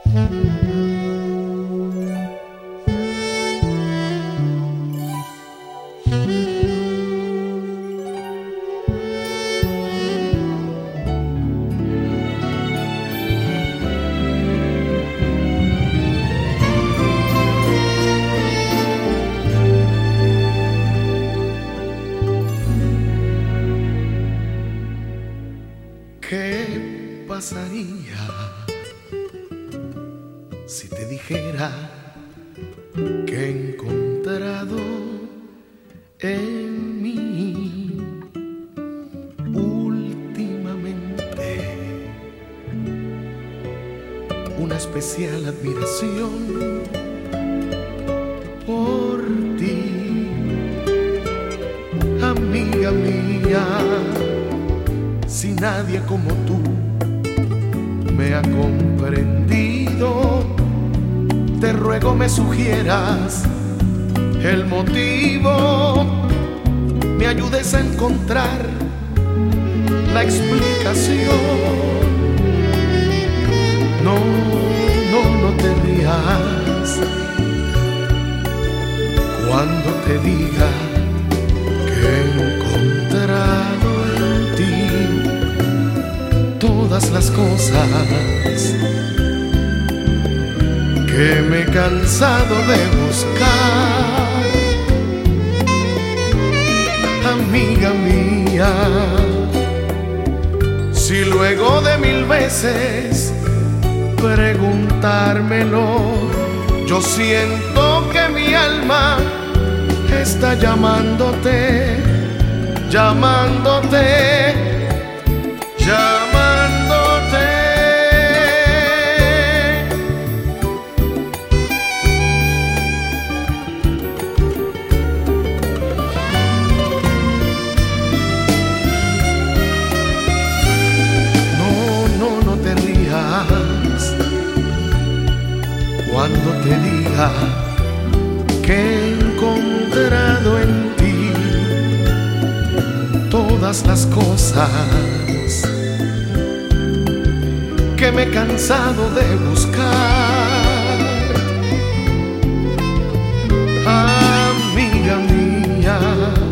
¿Qué pasaría si te dijera que he encontrado en mí últimamente una especial admiración por ti, amiga mía? Si nadie como tú me ha comprendido, te ruego me sugieras el motivo, me ayudes a encontrar la explicación. No te rías cuando te diga que he encontrado todas las cosas que me he cansado de buscar, amiga mía. Si luego de 1000 veces preguntármelo, yo siento que mi alma está llamándote, llamándote, llamándote. No te rías cuando te diga que he encontrado en ti todas las cosas que me he cansado de buscar, amiga mía.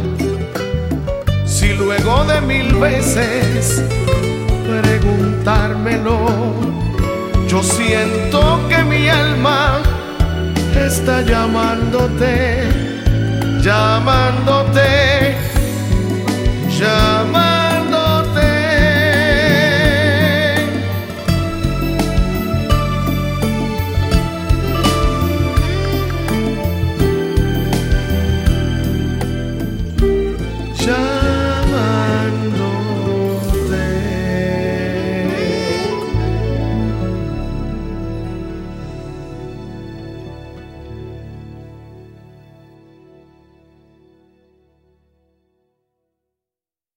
Si luego de 1000 veces preguntármelo, yo siento que mi alma está llamándote, llamándote, llamándote.